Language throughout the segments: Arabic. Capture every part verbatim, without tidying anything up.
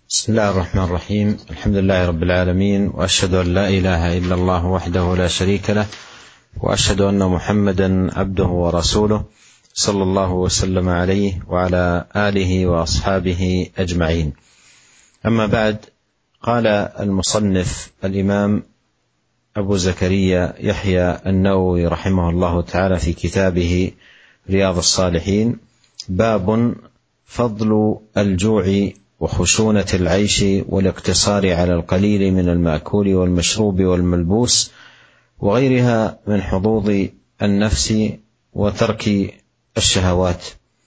بسم الله الرحمن الرحيم. الحمد لله رب العالمين، وأشهد أن لا إله إلا الله وحده لا شريك له، وأشهد أن محمدا عبده ورسوله، صلى الله وسلم عليه وعلى آله وأصحابه أجمعين. أما بعد، قال المصنف الإمام أبو زكريا يحيى النووي رحمه الله تعالى في كتابه رياض الصالحين: باب فضل الجوع وخشونة العيش والاقتصار على القليل من المأكول والمشروب والملبوس وغيرها من حظوظ النفس وترك الشهوات.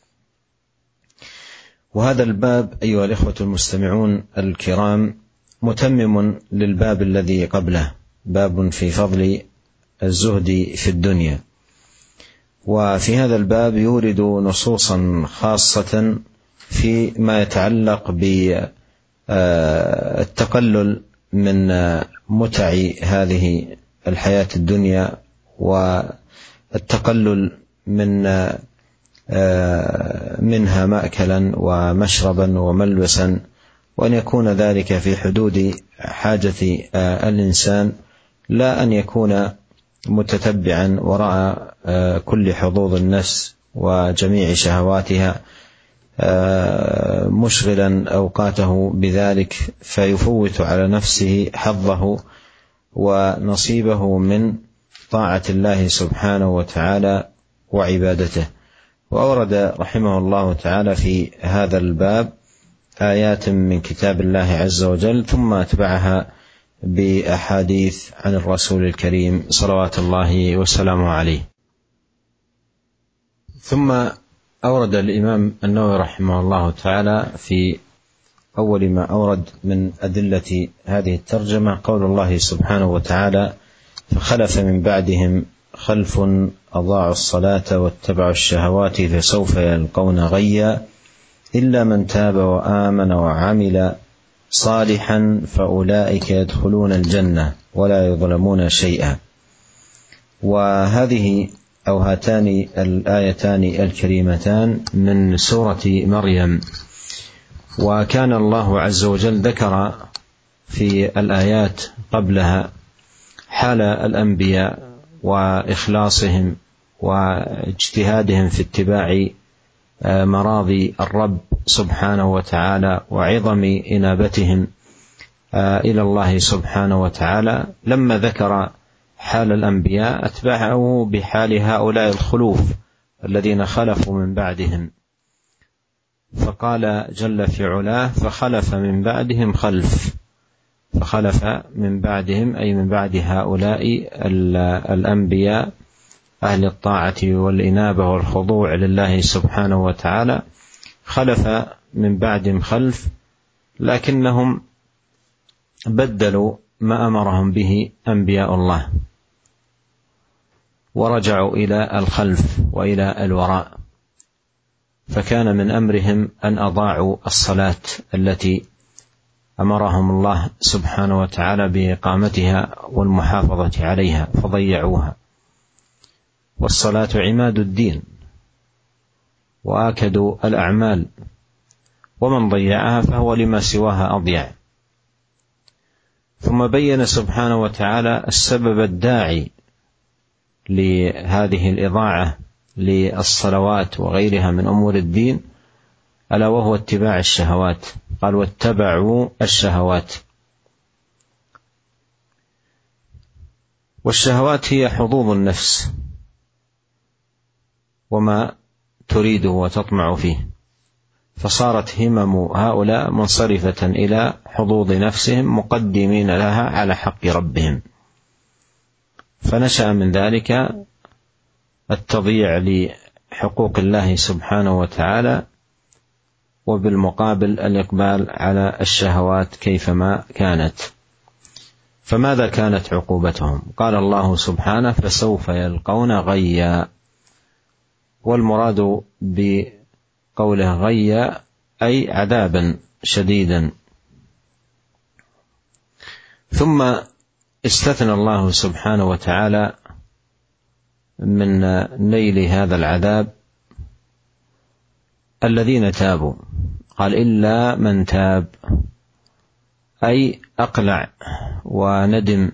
وهذا الباب أيها الإخوة المستمعون الكرام متمم للباب الذي قبله، باب في فضل الزهد في الدنيا. وفي هذا الباب يورد نصوصا خاصة فيما يتعلق بالتقلل من متع هذه الحياة الدنيا، والتقلل من منها مأكلا ومشربا وملبسا، وأن يكون ذلك في حدود حاجة الإنسان، لا أن يكون متتبعا وراء كل حظوظ النفس وجميع شهواتها، مشغلا أوقاته بذلك فيفوت على نفسه حظه ونصيبه من طاعة الله سبحانه وتعالى وعبادته. وأورد رحمه الله تعالى في هذا الباب آيات من كتاب الله عز وجل، ثم أتبعها بأحاديث عن الرسول الكريم صلوات الله وسلامه عليه. ثم أورد الإمام النووي رحمه الله تعالى في أول ما أورد من أدلة هذه الترجمة قول الله سبحانه وتعالى: فخلف من بعدهم خلف أضاعوا الصلاة واتبعوا الشهوات فسوف يلقون غيا إلا من تاب وآمن وعمل صالحا فأولئك يدخلون الجنة ولا يظلمون شيئا. وهذه أو هاتان الآيتان الكريمتان من سورة مريم. وكان الله عز وجل ذكر في الآيات قبلها حال الأنبياء وإخلاصهم واجتهادهم في اتباع مراضي الرب سبحانه وتعالى وعظم إنابتهم إلى الله سبحانه وتعالى. لما ذكر حال الأنبياء أتبعه بحال هؤلاء الخلوف الذين خلفوا من بعدهم، فقال جل في علاه: فخلف من بعدهم خلف. فخلف من بعدهم أي من بعد هؤلاء الأنبياء أهل الطاعة والإنابة والخضوع لله سبحانه وتعالى، خلف من بعدهم خلف، لكنهم بدلوا ما أمرهم به أنبياء الله ورجعوا إلى الخلف وإلى الوراء. فكان من أمرهم أن أضاعوا الصلاة التي أمرهم الله سبحانه وتعالى بإقامتها والمحافظة عليها فضيعوها. والصلاة عماد الدين وآكد الأعمال، ومن ضيعها فهو لما سواها أضيع. ثم بين سبحانه وتعالى السبب الداعي لهذه الإضاعة للصلوات وغيرها من أمور الدين، ألا وهو اتباع الشهوات. قال: واتبعوا الشهوات. والشهوات هي حظوظ النفس وما تريده وتطمع فيه، فصارت همم هؤلاء منصرفة إلى حظوظ نفسهم مقدمين لها على حق ربهم، فنشأ من ذلك التضييع لحقوق الله سبحانه وتعالى، وبالمقابل الإقبال على الشهوات كيفما كانت. فماذا كانت عقوبتهم؟ قال الله سبحانه: فسوف يلقون غيا. والمراد بقوله غيا أي عذابا شديدا. ثم استثنى الله سبحانه وتعالى من نيل هذا العذاب الذين تابوا، قال: إلا من تاب أي أقلع وندم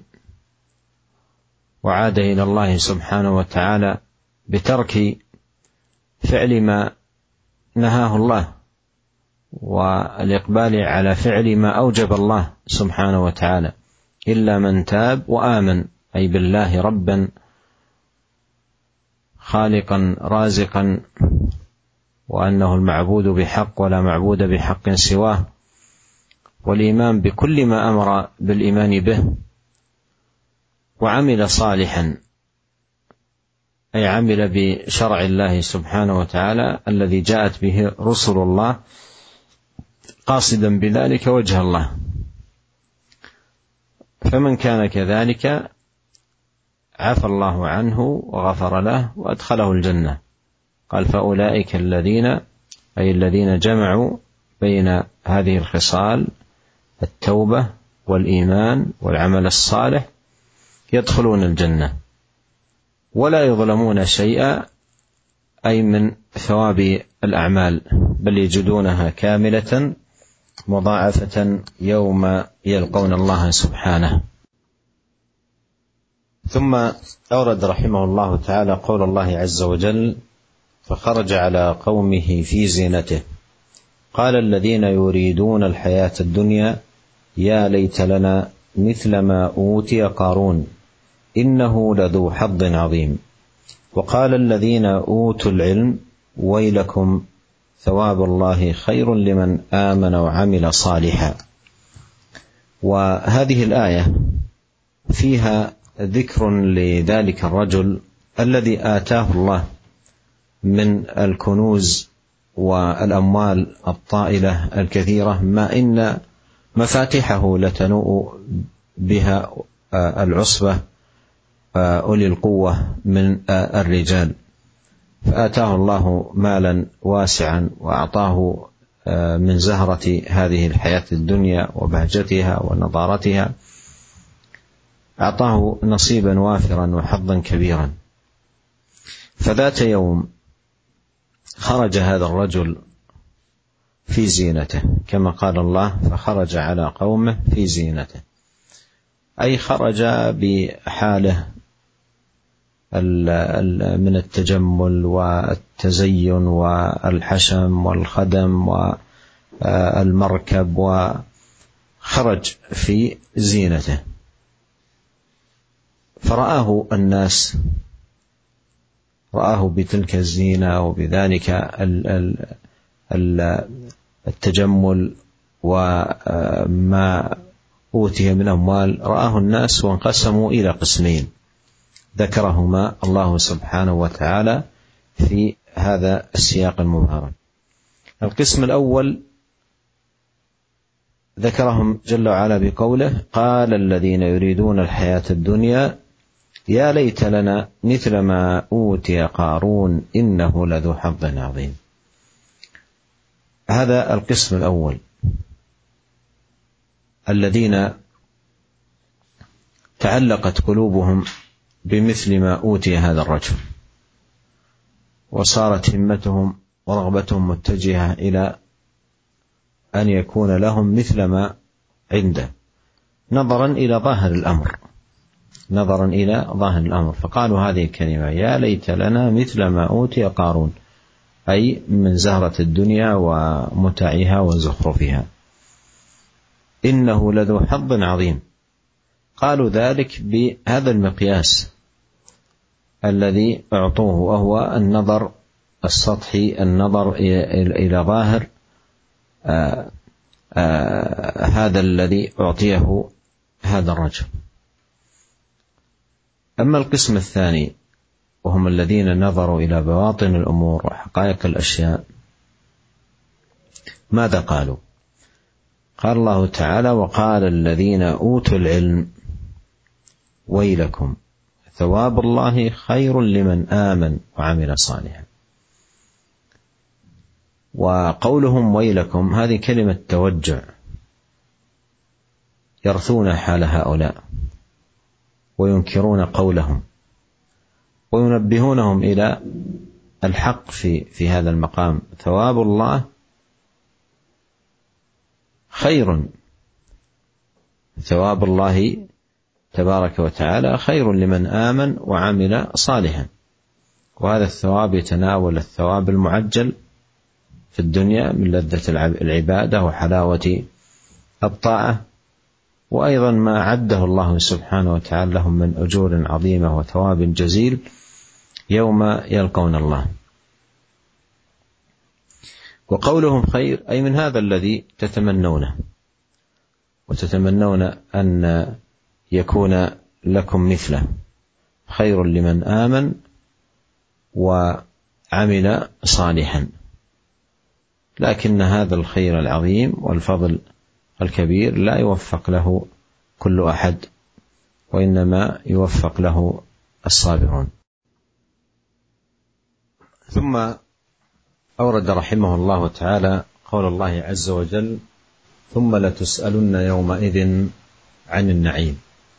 وعاد إلى الله سبحانه وتعالى بترك فعل ما نهاه الله والإقبال على فعل ما أوجب الله سبحانه وتعالى، إلا من تاب وآمن، أي بالله ربا خالقا رازقا، وأنه المعبود بحق ولا معبود بحق سواه، والإيمان بكل ما أمر بالإيمان به، وعمل صالحا، أي عمل بشرع الله سبحانه وتعالى الذي جاءت به رسل الله قاصدا بذلك وجه الله. فمن كان كذلك عفى الله عنه وغفر له وأدخله الجنة. قال فأولئك الذين، أي الذين جمعوا بين هذه الخصال التوبة والإيمان والعمل الصالح يدخلون الجنة ولا يظلمون شيئا، أي من ثواب الأعمال، بل يجدونها كاملة مضاعفة يوم يلقون الله سبحانه. ثم أورد رحمه الله تعالى قول الله عز وجل: فخرج على قومه في زينته قال الذين يريدون الحياة الدنيا يا ليت لنا مثل ما أوتي قارون إنه لذو حظ عظيم. وقال الذين أوتوا العلم ويلكم ثواب الله خير لمن آمن وعمل صالحا. وهذه الآية فيها ذكر لذلك الرجل الذي آتاه الله من الكنوز والأموال الطائلة الكثيرة ما إن مفاتيحه لتنوء بها العصبة أولي القوة من الرجال، فآتاه الله مالا واسعا وأعطاه من زهرة هذه الحياة الدنيا وبهجتها ونضارتها، أعطاه نصيبا وافرا وحظا كبيرا. فذات يوم خرج هذا الرجل في زينته، كما قال الله: فخرج على قومه في زينته، أي خرج بحاله من التجمل والتزين والحشم والخدم والمركب، وخرج في زينته. فرآه الناس، رآه بتلك الزينة وبذلك التجمل وما أوتي من أموال، رآه الناس وانقسموا إلى قسمين ذكرهما الله سبحانه وتعالى في هذا السياق المبارك. القسم الأول ذكرهم جل وعلا بقوله: قال الذين يريدون الحياة الدنيا يا ليت لنا مثل ما أوتي قارون إنه لذو حظ عظيم. هذا القسم الأول، الذين تعلقت قلوبهم بمثل ما أوتي هذا الرجل، وصارت همتهم ورغبتهم متجهة إلى أن يكون لهم مثل ما عنده، نظرا إلى ظاهر الأمر نظرا إلى ظاهر الأمر فقالوا هذه الكلمة: يا ليت لنا مثل ما أوتي قارون، أي من زهرة الدنيا ومتعها وزخرفها، إنه لذو حظ عظيم. قالوا ذلك بهذا المقياس الذي أعطوه، وهو النظر السطحي، النظر إلى ظاهر آآ آآ هذا الذي أعطيه هذا الرجل. أما القسم الثاني وهم الذين نظروا إلى بواطن الأمور وحقائق الأشياء، ماذا قالوا؟ قال الله تعالى: وقال الذين أوتوا العلم ويلكم ثواب الله خير لمن آمن وعمل صالحا. وقولهم ويلكم هذه كلمة توجع، يرثون حال هؤلاء وينكرون قولهم وينبهونهم إلى الحق في في هذا المقام. ثواب الله خير ثواب الله تبارك وتعالى خير لمن آمن وعمل صالحا، وهذا الثواب يتناول الثواب المعجل في الدنيا من لذة العبادة وحلاوة الطاعة، وأيضا ما أعده الله سبحانه وتعالى لهم من أجور عظيمة وثواب جزيل يوم يلقون الله. وقولهم خير أي من هذا الذي تتمنونه، وتتمنون أن يكون لكم مثله، خير لمن آمن وعمل صالحا. لكن هذا الخير العظيم والفضل الكبير لا يوفق له كل أحد، وإنما يوفق له الصابرون. ثم أورد رحمه الله تعالى قول الله عز وجل: ثم لتسألن يومئذ عن النعيم.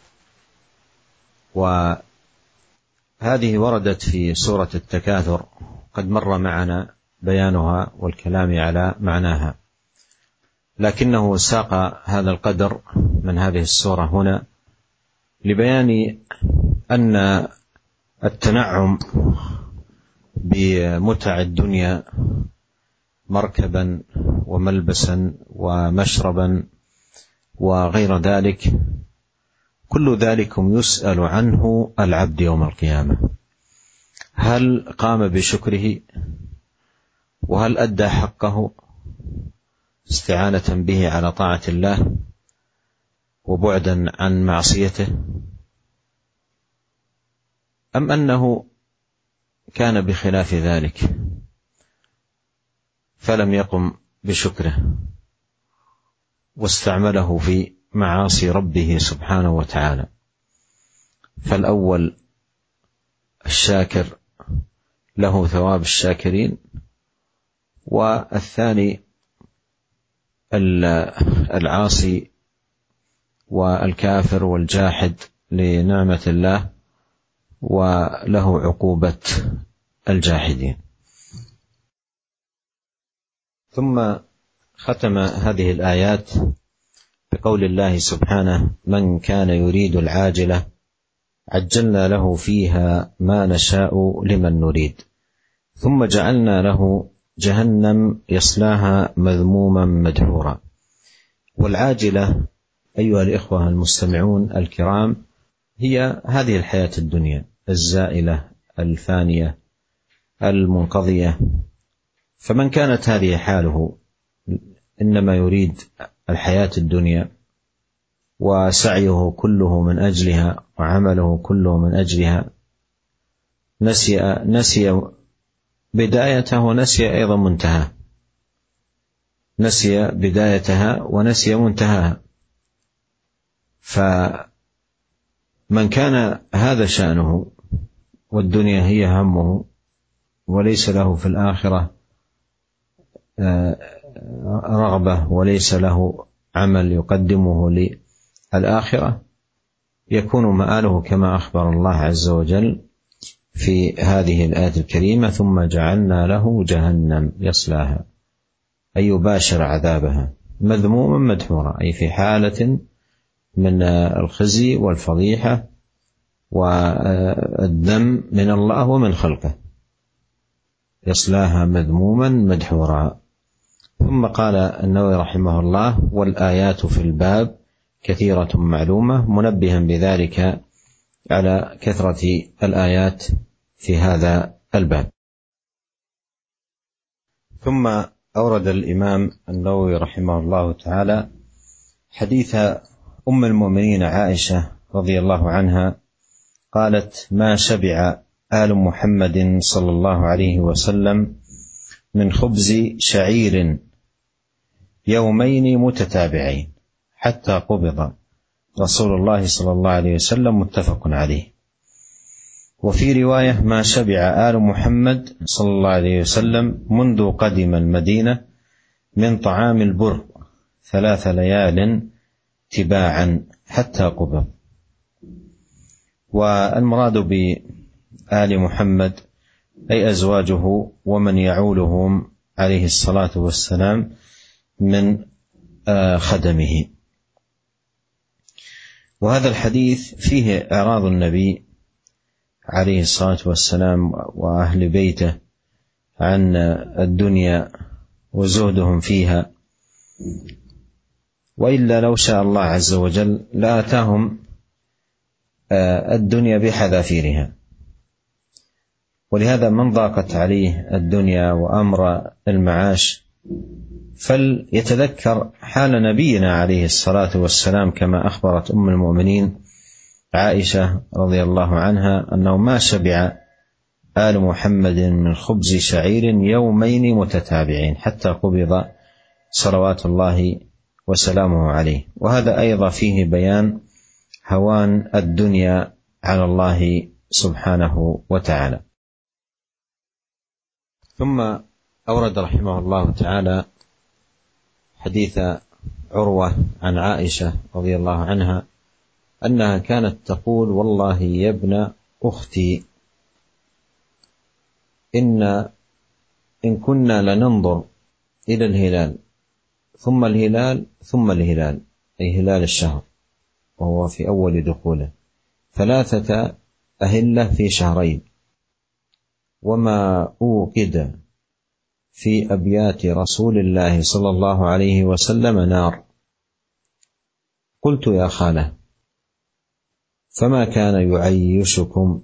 وهذه وردت في سورة التكاثر، قد مر معنا بيانها والكلام على معناها، لكنه ساق هذا القدر من هذه السورة هنا لبيان أن التنعم بمتع الدنيا مركبا وملبسا ومشربا وغير ذلك، كل ذلك يسأل عنه العبد يوم القيامة. هل قام بشكره؟ وهل أدى حقه استعانة به على طاعة الله وبعدا عن معصيته، أم أنه كان بخلاف ذلك فلم يقم بشكره واستعمله في معاصي ربه سبحانه وتعالى؟ فالأول الشاكر له ثواب الشاكرين، والثاني العاصي والكافر والجاحد لنعمة الله وله عقوبة الجاحدين. ثم ختم هذه الآيات بقول الله سبحانه: من كان يريد العاجلة عجلنا له فيها ما نشاء لمن نريد ثم جعلنا له جهنم يصلاها مذموما مدحورا. والعاجلة أيها الإخوة المستمعون الكرام هي هذه الحياة الدنيا الزائلة الفانية المنقضية. فمن كانت هذه حاله إنما يريد الحياة الدنيا وسعيه كله من أجلها وعمله كله من أجلها، نسي نسي بدايته ونسي أيضا منتهى، نسي بدايتها ونسي منتهاها. فمن كان هذا شأنه والدنيا هي همه وليس له في الآخرة رغبة وليس له عمل يقدمه للآخرة، يكون مآله كما أخبر الله عز وجل في هذه الآية الكريمة: ثم جعلنا له جهنم يصلاها، أي يباشر عذابها، مذموما مدحورا، أي في حالة من الخزي والفضيحة والذم من الله ومن خلقه، يصلاها مذموما مدحورا. ثم قال النووي رحمه الله: والآيات في الباب كثيرة معلومة، منبها بذلك على كثرة الآيات في هذا الباب. ثم أورد الإمام النووي رحمه الله تعالى حديث أم المؤمنين عائشة رضي الله عنها قالت: ما شبع آل محمد صلى الله عليه وسلم من خبز شعير يومين متتابعين حتى قبض رسول الله صلى الله عليه وسلم، متفق عليه. وفي رواية: ما شبع آل محمد صلى الله عليه وسلم منذ قدم المدينة من طعام البر ثلاث ليال تباعا حتى قبض. والمراد بآل محمد أي أزواجه ومن يعولهم عليه الصلاة والسلام من خدمه. وهذا الحديث فيه إعراض النبي عليه الصلاة والسلام وأهل بيته عن الدنيا وزهدهم فيها، وإلا لو شاء الله عز وجل لآتاهم الدنيا بحذافيرها. ولهذا من ضاقت عليه الدنيا وأمر المعاش فليتذكر حال نبينا عليه الصلاة والسلام، كما أخبرت أم المؤمنين عائشة رضي الله عنها أنه ما شبع آل محمد من خبز شعير يومين متتابعين حتى قبض صلوات الله وسلامه عليه. وهذا أيضا فيه بيان هوان الدنيا على الله سبحانه وتعالى. ثم أورد رحمه الله تعالى حديث عروة عن عائشة رضي الله عنها أنها كانت تقول: والله يا ابن أختي إن إن كنا لننظر إلى الهلال ثم الهلال ثم الهلال، أي هلال الشهر وهو في أول دخوله، ثلاثة أهلة في شهرين، وما أوقد في أبيات رسول الله صلى الله عليه وسلم نار. قلت: يا خالة فما كان يعيشكم؟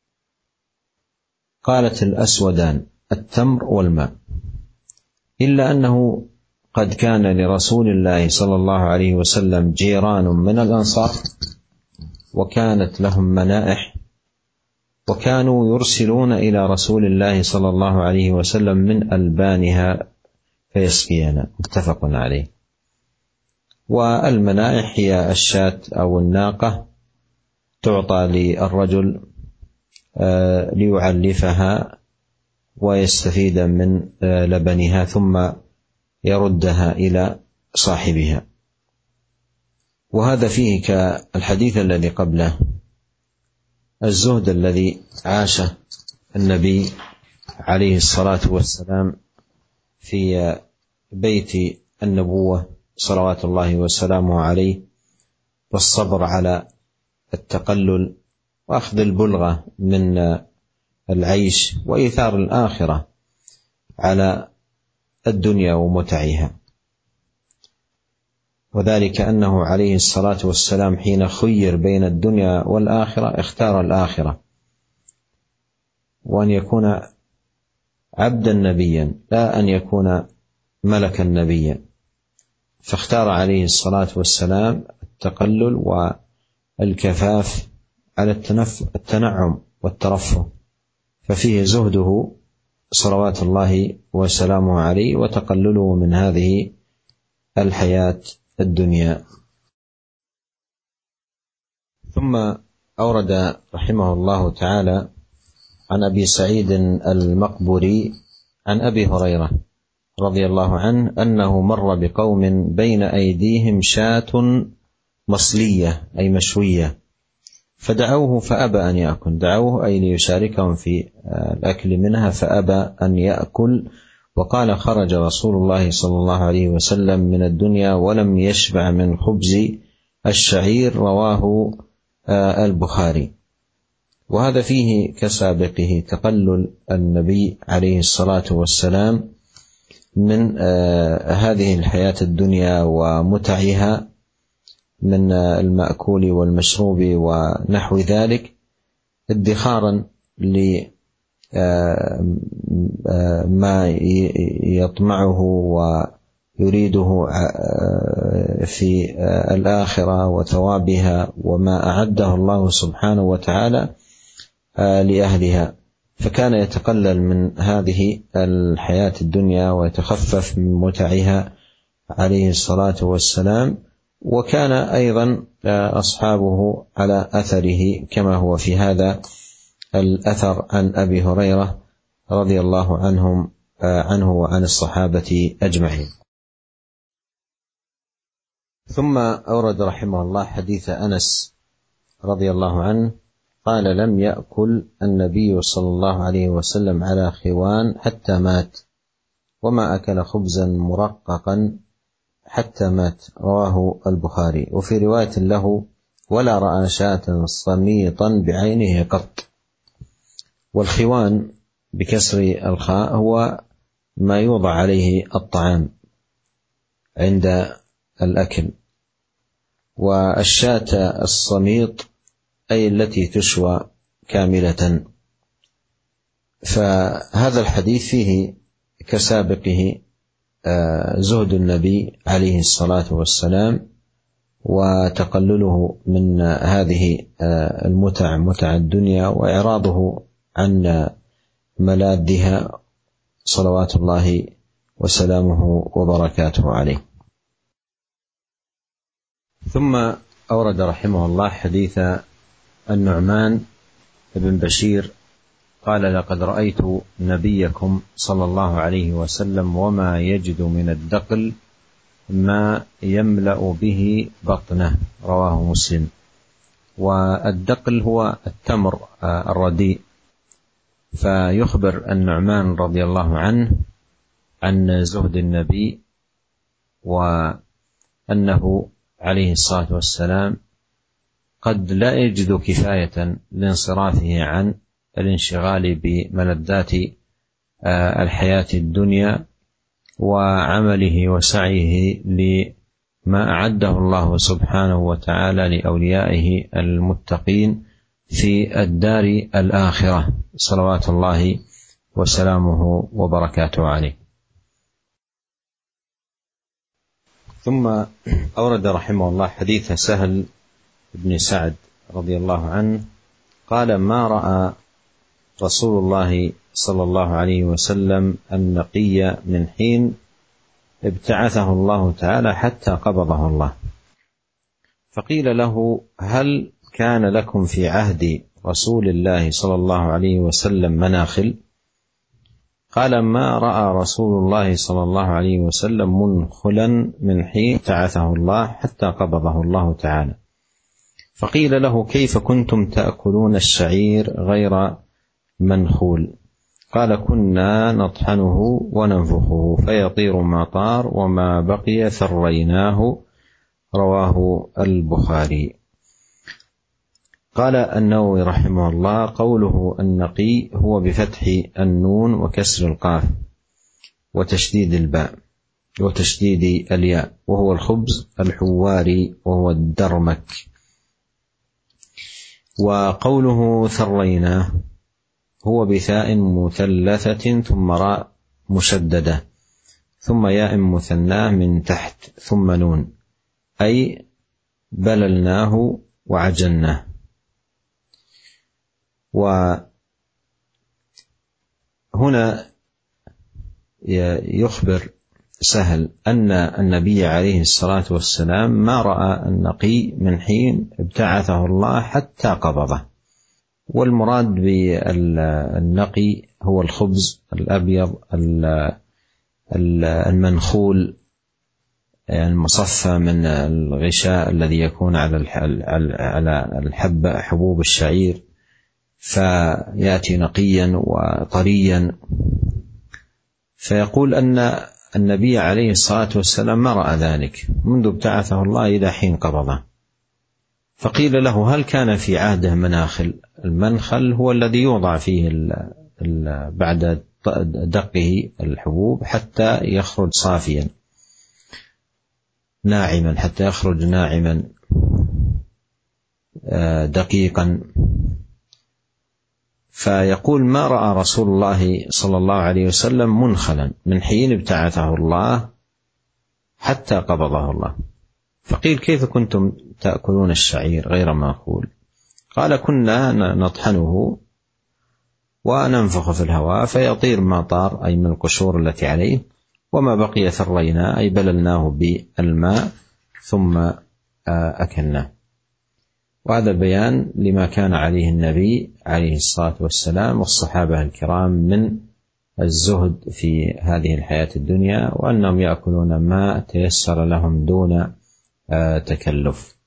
قالت: الأسودان التمر والماء، إلا أنه قد كان لرسول الله صلى الله عليه وسلم جيران من الأنصار وكانت لهم منائح، وكانوا يرسلون إلى رسول الله صلى الله عليه وسلم من ألبانها فيسقينا. متفق عليه. والمنائح هي الشاة أو الناقة تعطى للرجل ليعلفها ويستفيد من لبنها ثم يردها إلى صاحبها. وهذا فيه كالحديث الذي قبله الزهد الذي عاشه النبي عليه الصلاة والسلام في بيت النبوة صلوات الله وسلامه عليه، والصبر على التقلل وأخذ البلغة من العيش وإيثار الآخرة على الدنيا ومتعها. وذلك أنه عليه الصلاة والسلام حين خير بين الدنيا والآخرة اختار الآخرة، وأن يكون عبدا نبيا لا أن يكون ملكا نبيا، فاختار عليه الصلاة والسلام التقلل والكفاف على التنعم والترفه، ففيه زهده صلوات الله وسلامه عليه وتقلله من هذه الحياة الدنيا. ثم أورد رحمه الله تعالى عن أبي سعيد المقبري عن أبي هريرة رضي الله عنه أنه مر بقوم بين أيديهم شاة مصلية أي مشوية، فدعوه فأبى أن يأكل، دعوه أي ليشاركهم في الأكل منها فأبى أن يأكل، وقال: خرج رسول الله صلى الله عليه وسلم من الدنيا ولم يشبع من خبز الشعير. رواه البخاري. وهذا فيه كسابقه تقلل النبي عليه الصلاة والسلام من هذه الحياة الدنيا ومتعها من المأكول والمشروب ونحو ذلك، ادخارا لما يطمعه ويريده في الآخرة وثوابها وما أعده الله سبحانه وتعالى لأهلها، فكان يتقلل من هذه الحياة الدنيا ويتخفف من متعها عليه الصلاة والسلام. وكان أيضا أصحابه على أثره كما هو في هذا الأثر عن أبي هريرة رضي الله عنهم عنه وعن الصحابة أجمعين. ثم أورد رحمه الله حديث أنس رضي الله عنه قال: لم يأكل النبي صلى الله عليه وسلم على خوان حتى مات، وما أكل خبزا مرققا حتى مات. رواه البخاري. وفي رواية له: ولا رأى شاة صميطا بعينه قط. والخوان بكسر الخاء هو ما يوضع عليه الطعام عند الأكل، والشاة الصميط أي التي تشوى كاملة. فهذا الحديث فيه كسابقه زهد النبي عليه الصلاة والسلام وتقلله من هذه المتع متع الدنيا وإعراضه عن ملاذها صلوات الله وسلامه وبركاته عليه. ثم أورد رحمه الله حديث النعمان بن بشير قال: لقد رأيت نبيكم صلى الله عليه وسلم وما يجد من الدقل ما يملأ به بطنه، رواه مسلم. والدقل هو التمر الرديء. فيخبر النعمان رضي الله عنه عن زهد النبي وأنه عليه الصلاة والسلام قد لا يجد كفاية لانصرافه عن الانشغال بملذات الحياة الدنيا وعمله وسعيه لما أعده الله سبحانه وتعالى لأوليائه المتقين في الدار الآخرة صلوات الله وسلامه وبركاته عليه. ثم أورد رحمه الله حديث سهل بن سعد رضي الله عنه قال: ما رأى رسول الله صلى الله عليه وسلم النقي من حين ابتعثه الله تعالى حتى قبضه الله. فقيل له: هل كان لكم في عهد رسول الله صلى الله عليه وسلم مناخل؟ قال: ما رأى رسول الله صلى الله عليه وسلم منخلا من حين ابتعثه الله حتى قبضه الله تعالى. فقيل له: كيف كنتم تأكلون الشعير غير منخول؟ قال: كنا نطحنه وننفخه فيطير ما طار وما بقي ثريناه، رواه البخاري. قال النووي رحمه الله: قوله النقي هو بفتح النون وكسر القاف وتشديد الباء وتشديد الياء، وهو الخبز الحواري وهو الدرمك. وقوله ثريناه هو بثاء مثلثة ثم راء مشددة ثم ياء مثناه من تحت ثم نون، أي بللناه وعجناه. وهنا يخبر سهل أن النبي عليه الصلاة والسلام ما رأى النقي من حين ابتعثه الله حتى قبضه. والمراد بالنقي هو الخبز الأبيض المنخول المصفى من الغشاء الذي يكون على الحبة حبوب الشعير، فيأتي نقيا وطريا. فيقول أن النبي عليه الصلاة والسلام ما رأى ذلك منذ ابتعثه الله إلى حين قبضه. فقيل له: هل كان في عهده مناخل؟ المنخل هو الذي يوضع فيه ال ال بعد دقه الحبوب حتى يخرج صافيا ناعما، حتى يخرج ناعما دقيقا. فيقول: ما رأى رسول الله صلى الله عليه وسلم منخلا من حين ابتعثه الله حتى قبضه الله. فقيل: كيف كنتم تأكلون الشعير غير مأكول؟ قال: كنا نطحنه وننفخ في الهواء فيطير ما طار، أي من القشور التي عليه، وما بقي ثرينا، أي بللناه بالماء ثم أكلناه. وهذا بيان لما كان عليه النبي عليه الصلاة والسلام والصحابة الكرام من الزهد في هذه الحياة الدنيا، وأنهم يأكلون ما تيسر لهم دون تكلف.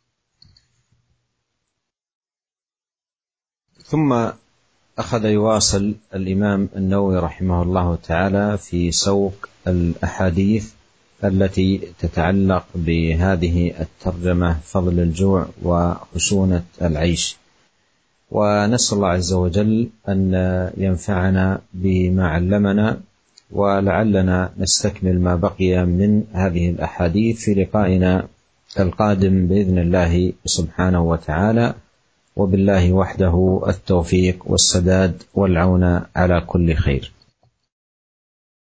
ثم أخذ يواصل الإمام النووي رحمه الله تعالى في سوق الأحاديث التي تتعلق بهذه الترجمة: فضل الجوع وخشونة العيش. ونسأل الله عز وجل أن ينفعنا بما علمنا، ولعلنا نستكمل ما بقي من هذه الأحاديث في لقائنا القادم بإذن الله سبحانه وتعالى. وبالله وحده التوفيق والسداد والعون على كل خير.